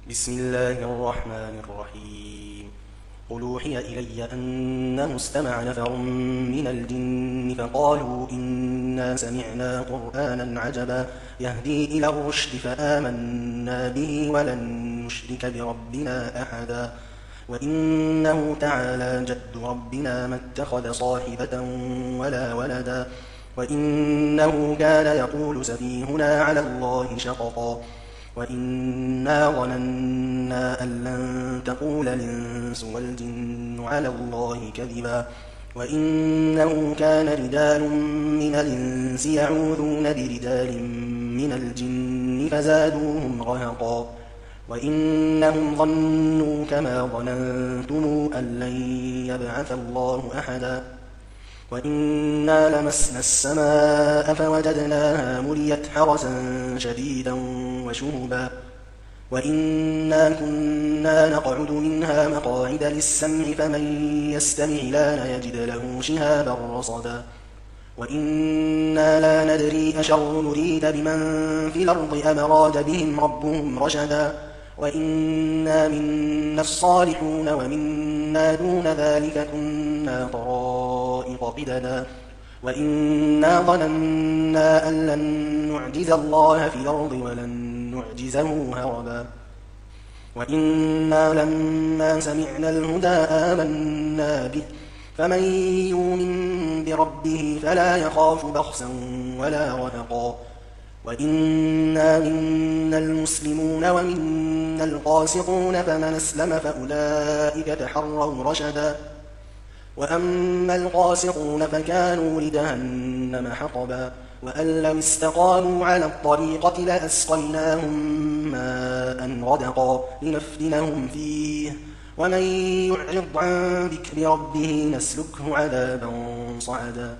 بسم الله الرحمن الرحيم. قل أوحي إلي أنه استمع نفر من الجن فقالوا إنا سمعنا قرآنا عجبا يهدي إلى الرشد فآمنا به ولن نشرك بربنا أحدا وإنه تعالى جد ربنا ما اتخذ صاحبة ولا ولدا وإنه كان يقول سفيهنا على الله شططا وإنا ظننا أن لن تقول الإنس والجن على الله كذبا وإنه كان رجال من الإنس يعوذون برجال من الجن فزادوهم رهقا وإنهم ظنوا كما ظننتم أن لن يبعث الله أحدا وإنا لمسنا السماء فوجدناها مليت حرسا شديدا وشهبا وإنا كنا نقعد منها مقاعد للسمع فمن يستمع لان يجد له شهابا رصدا وإنا لا ندري أشر نريد بمن في الأرض أم أراد بهم ربهم رشدا وإنا منا الصالحون ومنا دون ذلك كنا طرائق قددا وإنا ظننا أن لن نعجز الله في الأرض ولن نعجزه هربا وإنا لما سمعنا الهدى آمنا به فمن يؤمن بربه فلا يخاف بخسا ولا رهقا وإنا منا المسلمون ومنا القاسطون فمن أسلم فأولئك تحروا رشدا وأما القاسطون فكانوا لجهنم حطبا وأن لو استقاموا على الطريقة لأسقيناهم ماء غدقا لنفتنهم فيه ومن يعرض عن ذكر ربه نسلكه عذابا صعدا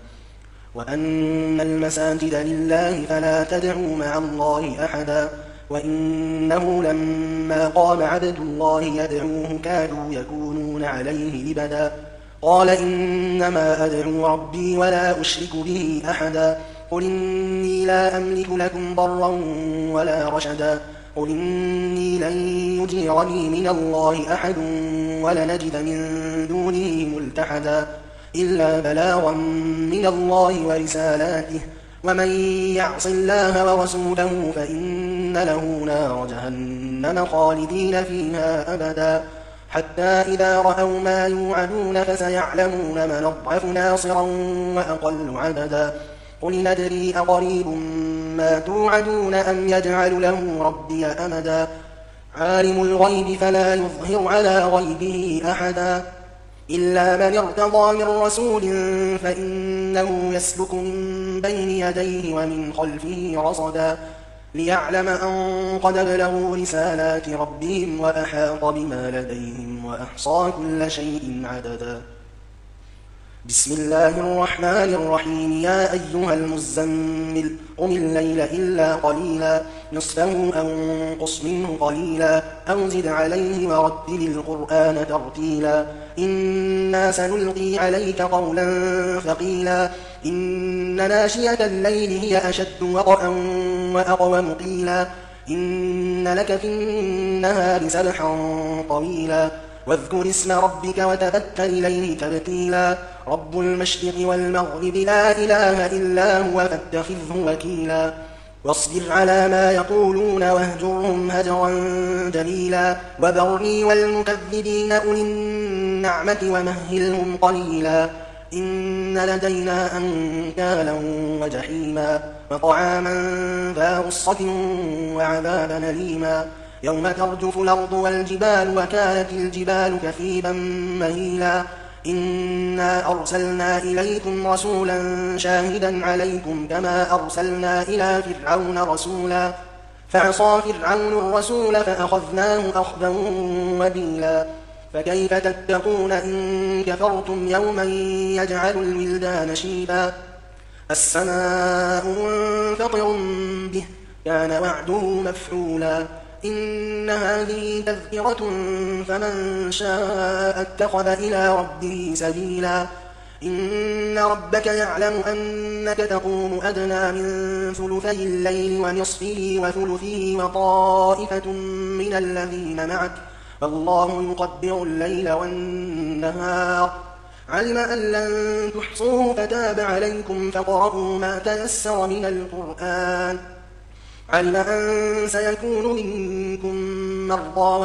وأن المساجد لله فلا تدعوا مع الله أحدا وإنه لما قام عبد الله يدعوه كادوا يكونون عليه لبدا قال إنما أدعو ربي ولا أشرك به أحدا قل إني لا أملك لكم ضرا ولا رشدا قل إني لن يجيرني من الله أحد ولنجد من دونه ملتحدا إلا بلاغا من الله ورسالاته ومن يعص الله ورسوله فإن له نار جهنم خالدين فيها أبدا حتى إذا رأوا ما يوعدون فسيعلمون من أضعف ناصرا وأقل عددا قل ندري أقريب ما توعدون أم يجعل له ربي أمدا عالم الغيب فلا يظهر على غيبه أحدا إلا من ارتضى من رسول فإنه يسلك من بين يديه ومن خلفه رصدا ليعلم أن قد بلغوا رسالات ربهم وأحاط بما لديهم وأحصى كل شيء عددا بسم الله الرحمن الرحيم يا أيها المزمل قم الليل إلا قليلا نصفه أو انقص منه قليلا أو زد عليه ورتل القرآن ترتيلا إنا سنلقي عليك قولا ثقيلا إن ناشئة الليل هي أشد وطئا وأقوم قيلا إن لك في النهار سبحا طويلا واذكر اسم ربك وتبتل إليه تبتيلا رب المشرق والمغرب لا إله إلا هو فاتخذه وكيلا واصبر على ما يقولون واهجرهم هجرا جميلا وذرني والمكذبين أولي النعمة ومهلهم قليلا إن لدينا أنكالا وجحيما وطعاما ذا غصة وعذابا أليما يوم ترجف الأرض والجبال وكانت الجبال كثيبا مهيلا إنا أرسلنا إليكم رسولا شاهدا عليكم كما أرسلنا إلى فرعون رسولا فعصى فرعون الرسول فأخذناه أخذا وبيلا فكيف تتقون إن كفرتم يوما يجعل الولدان شيبا السماء منفطر به كان وعده مفعولا إن هذه تذكرة فمن شاء اتخذ إلى ربه سبيلا إن ربك يعلم أنك تقوم أدنى من ثلثي الليل ونصفه وثلثه وطائفة من الذين معك فالله يقدر الليل والنهار علم أن لن تحصوه فتاب عليكم فاقرؤوا ما تيسر من القرآن علم أن سيكون منكم مرضى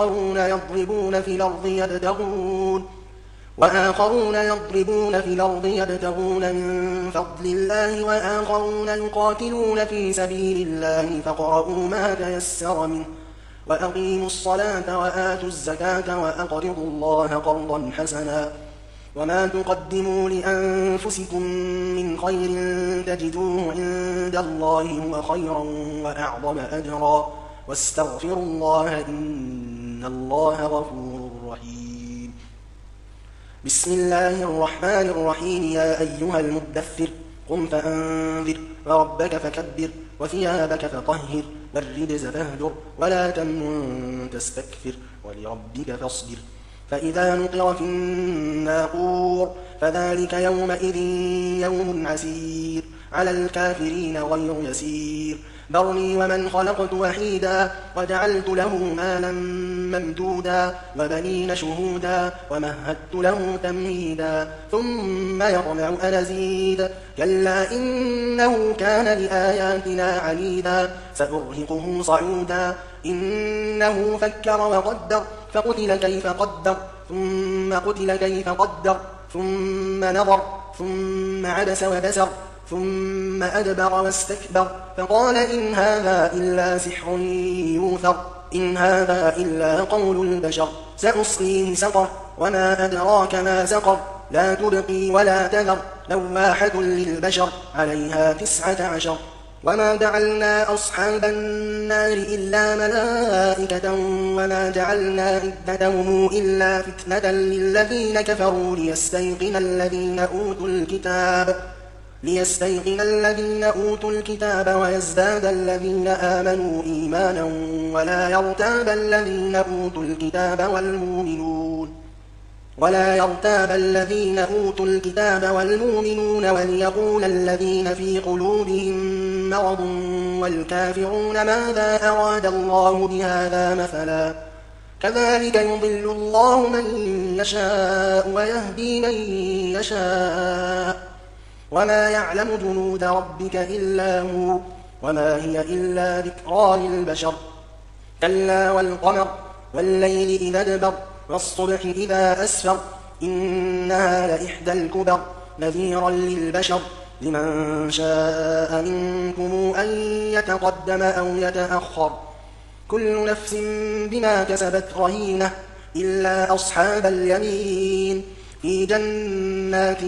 وآخرون يضربون في الأرض يبتغون من فضل الله وآخرون يقاتلون في سبيل الله فاقرؤوا ما تيسر منه وأقيموا الصلاة وآتوا الزكاة وأقرضوا الله قرضا حسنا وما تقدموا لأنفسكم من خير تجدوه عند الله هو خيرا وأعظم أجرا واستغفروا الله إن الله غفور رحيم بسم الله الرحمن الرحيم يا أيها المدثر قم فأنذر وربك فكبر وثيابك فطهر والرجز فاهجر ولا تمنن تستكثر ولربك فاصبر فإذا نقر في الناقور فذلك يومئذ يوم عسير على الكافرين غير يسير ذرني ومن خلقت وحيدا وجعلت له مالا ممدودا وبنين شهودا ومهدت له تمهيدا ثم يطمع أن أزيد كلا إنه كان لآياتنا عنيدا سأرهقه صعودا إنه فكر وقدر فقتل كيف قدر ثم قتل كيف قدر ثم نظر ثم عبس وبسر ثم أدبر واستكبر فقال إن هذا إلا سحر يوثر إن هذا إلا قول البشر سأصليه سقر وما أدراك ما سقر لا تبقي ولا تذر لواحة للبشر عليها 19 وما جعلنا أصحاب النار إلا ملائكة وما جعلنا عدتهم إلا فتنة للذين كفروا ليستيقن الذين أوتوا الكتاب ويزداد الذين آمنوا إيمانا ولا يرتاب الذين أوتوا الكتاب والمؤمنون وليقول الذين في قلوبهم مرض والكافرون ماذا أراد الله بهذا مثلا كذلك يضل الله من يشاء ويهدي من يشاء وما يعلم جنود ربك إلا هو وما هي إلا ذكرى للبشر كلا والقمر والليل إذا ادبر والصبح إذا أسفر إنها لإحدى الكبر نذيرا للبشر لمن شاء منكم أن يتقدم أو يتأخر كل نفس بما كسبت رهينة إلا أصحاب اليمين في جنات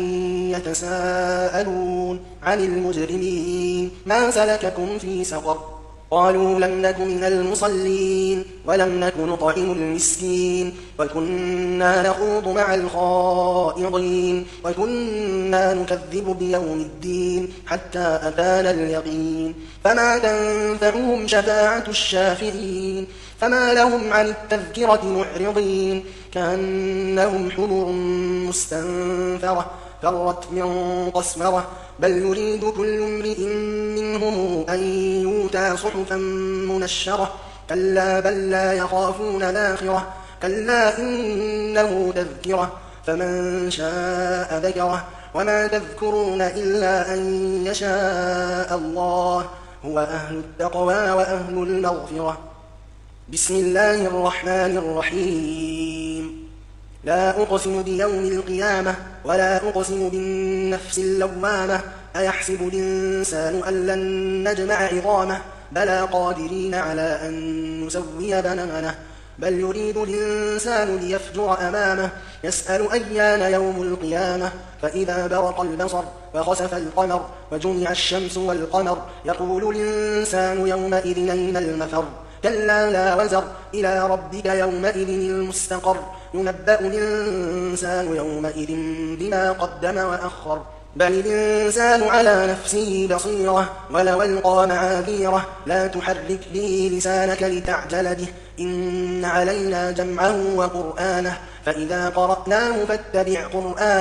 يتساءلون عن المجرمين ما سلككم في سقر قالوا لم نك من المصلين ولم نك نطعم المسكين وكنا نخوض مع الخائضين وكنا نكذب بيوم الدين حتى أتانا اليقين فما تنفعهم شفاعة الشافعين فما لهم عن التذكرة معرضين كأنهم حمر مستنفرة فرت من قسمرة بل يريد كل امرئ منهم أن يؤتى صحفا منشرة كلا بل لا يخافون الآخرة كلا إنه تذكرة فمن شاء ذكره وما تذكرون إلا أن يشاء الله هو أهل التقوى وأهل المغفرة بسم الله الرحمن الرحيم لا أقسم بيوم القيامة ولا أقسم بالنفس اللوامة أيحسب الإنسان أن لن نجمع عظامه بلى قادرين على أن نسوي بنانه بل يريد الإنسان ليفجر أمامه يسأل أيان يوم القيامة فإذا برق البصر وخسف القمر وجمع الشمس والقمر يقول الإنسان يومئذ أين المفر كلا لا وزر إلى ربك يومئذ المستقر ينبأ الإنسان يومئذ بما قدم وأخر بل الإنسان على نفسه بصيرة ولو ألقى معاذيره لا تحرك به لسانك لتعجل به إن علينا جمعه وقرآنه فإذا قرأناه فاتبع قرآنه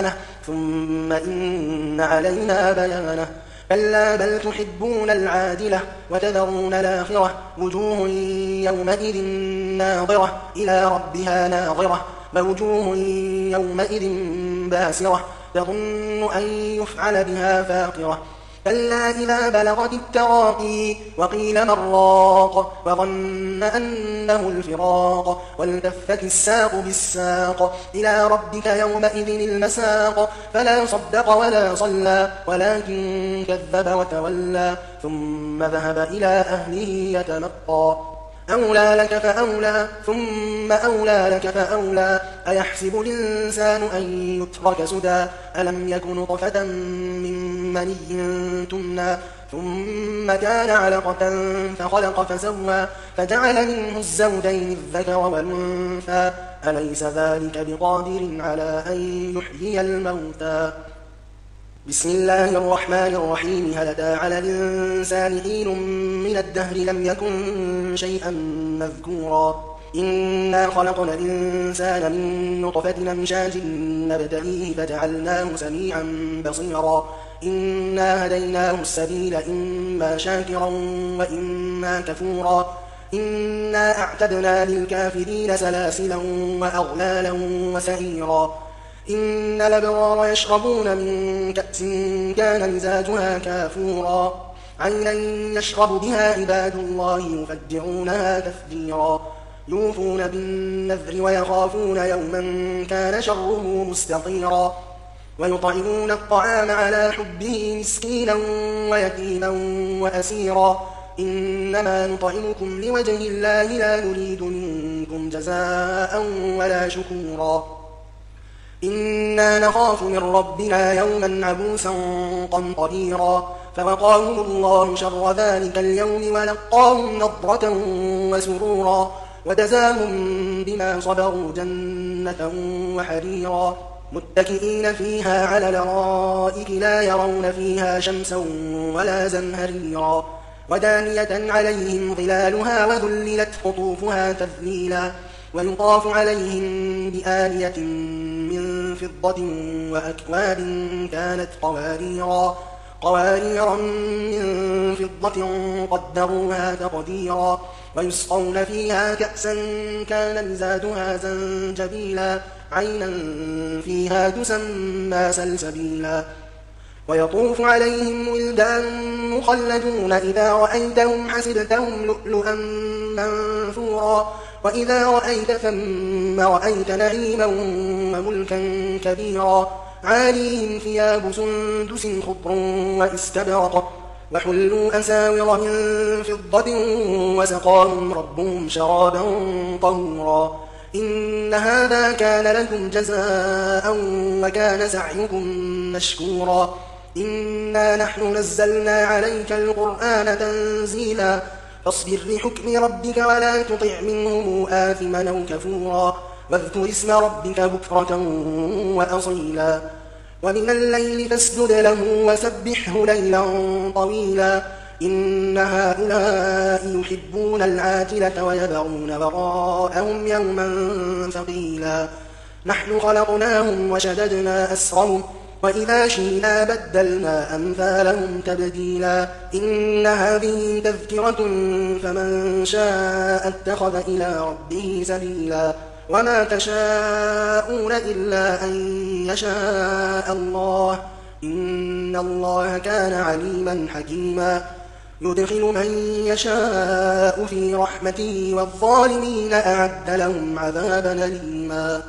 ثم إن علينا بيانه كلا بل تحبون العاجلة وتذرون الآخرة وجوه يومئذ ناظرة إلى ربها ناظرة ووجوه يومئذ باسرة تظن أن يفعل بها فاقرة كلا إذا بلغت التراقي وقيل من راق وظن أنه الفراق والتفت الساق بالساق إلى ربك يومئذ المساق فلا صدق ولا صلى ولكن كذب وتولى ثم ذهب إلى أهله يتمطى أولى لك فأولى ثم أولى لك فأولى أيحسب الإنسان أن يترك سدى ألم يك نطفة من مني تمنى ثم كان علقة فخلق فسوى فجعل منه الزوجين الذكر والأنثى أليس ذلك بقادر على أن يحيي الموتى بسم الله الرحمن الرحيم هل أتى على الإنسان حين من الدهر لم يكن شيئا مذكورا إنا خلقنا الإنسان من نطفة أمشاج نبتليه فجعلناه سميعا بصيرا إنا هديناه السبيل إما شاكرا وإما كفورا إنا أعتدنا للكافرين سلاسلا وأغلالا وسعيرا إن الأبرار يشربون من كأس كان مزاجها كافورا عينا يشرب بها عباد الله يفجرونها تفجيرا يوفون بالنذر ويخافون يوما كان شره مستطيرا ويطعمون الطعام على حبه مسكينا ويتيما وأسيرا إنما نطعمكم لوجه الله لا نريد منكم جزاء ولا شكورا إنا نخاف من ربنا يوما عبوسا قمطريرا فوقاهم الله شر ذلك اليوم ولقاهم نضرة وسرورا وجزاهم بما صبروا جنة وحريرا متكئين فيها على الأرائك لا يرون فيها شمسا ولا زمهريرا ودانية عليهم ظلالها وذللت قطوفها تذليلا ويطاف عليهم بآنية من فضة وأكواب كانت قواريرا من فضة قدروها تقديرا ويسقون فيها كأسا كان مزاجها زنجبيلا عينا فيها تسمى سلسبيلا ويطوف عليهم ولدان مخلدون إذا رأيتهم حسبتهم لؤلؤا منثورا وإذا رأيت ثم رأيت نعيما وملكا كبيرا عاليهم ثياب سندس خضر واستبرق وحلوا أساور من فضة وسقاهم ربهم شرابا طهورا إن هذا كان لكم جزاء وكان سعيكم مشكورا إنا نحن نزلنا عليك القرآن تنزيلا فاصبر لحكم ربك ولا تطع منهم آثما أو كفورا واذكر اسم ربك بكرة وأصيلا ومن الليل فاسجد له وسبحه ليلا طويلا إن هؤلاء يحبون العاجلة ويذرون وراءهم يوما ثقيلا نحن خلقناهم وشددنا أسرهم وإذا شئنا بدلنا أمثالهم تبديلا إن هذه تذكرة فمن شاء اتخذ إلى ربه سبيلا وما تشاءون إلا أن يشاء الله إن الله كان عليما حكيما يدخل من يشاء في رحمته والظالمين أعد لهم عذابا أليما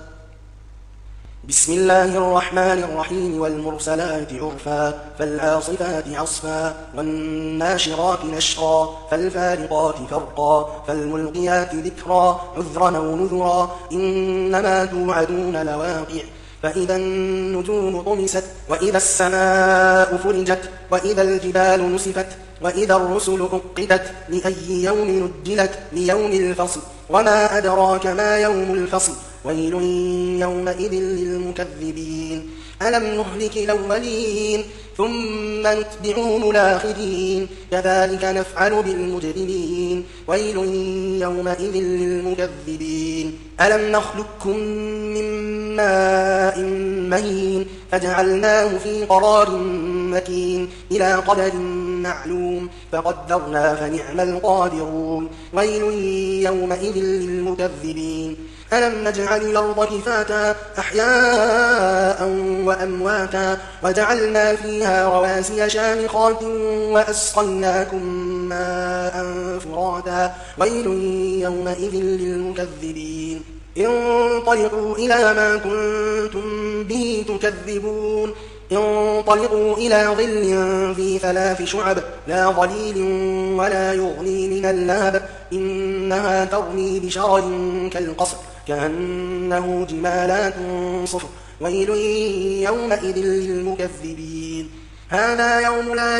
بسم الله الرحمن الرحيم والمرسلات عرفا فالعاصفات عصفا والناشرات نشرا فالفارقات فرقا فالملقيات ذكرا عذرا أو نذرا إنما توعدون لواقع فإذا النجوم طمست وإذا السماء فرجت وإذا الجبال نسفت وإذا الرسل أقتت لأي يوم نجلت ليوم الفصل وما أدراك ما يوم الفصل ويل يومئذ للمكذبين ألم نهلك الأولين ثم نتبعهم الآخرين كذلك نفعل بالمجرمين ويل يومئذ للمكذبين ألم نخلقكم من ماء مهين فجعلناه في قرار مكين إلى قدر معلوم فقدرنا فنعم القادرون ويل يومئذ للمكذبين ألم نجعل الأرض كفاتا أحياء وأمواتا وجعلنا فيها رواسي شامخات وأسقيناكم ماء فراتا ويل يومئذ للمكذبين انطلقوا إلى ما كنتم به تكذبون انطلقوا إلى ظل ذي 3 شعب لا ظليل ولا يغني من اللهب إنها ترمي بشرر كالقصر كأنه جمالات صفر ويل يومئذ للمكذبين هذا يوم لا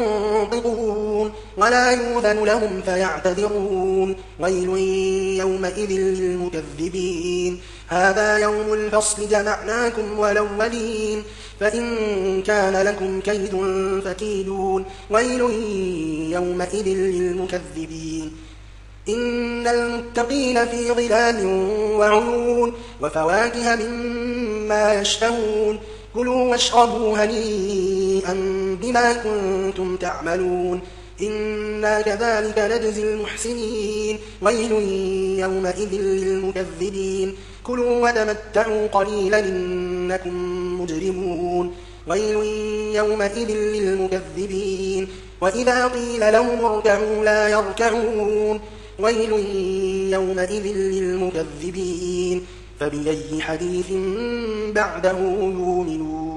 ينطقون ولا يؤذن لهم فيعتذرون ويل يومئذ للمكذبين هذا يوم الفصل جمعناكم والأولين فإن كان لكم كيد فكيدون ويل يومئذ للمكذبين إن المتقين في ظلال وعيون وفواكه مما يشتهون كلوا واشربوا هنيئا بما كنتم تعملون إنا كذلك نجزي المحسنين ويل يومئذ للمكذبين كلوا وتمتعوا قليلا إنكم مجرمون ويل يومئذ للمكذبين وإذا قيل لهم اركعوا لا يركعون ويل يومئذ للمكذبين فبأي حديث بعده يؤمنون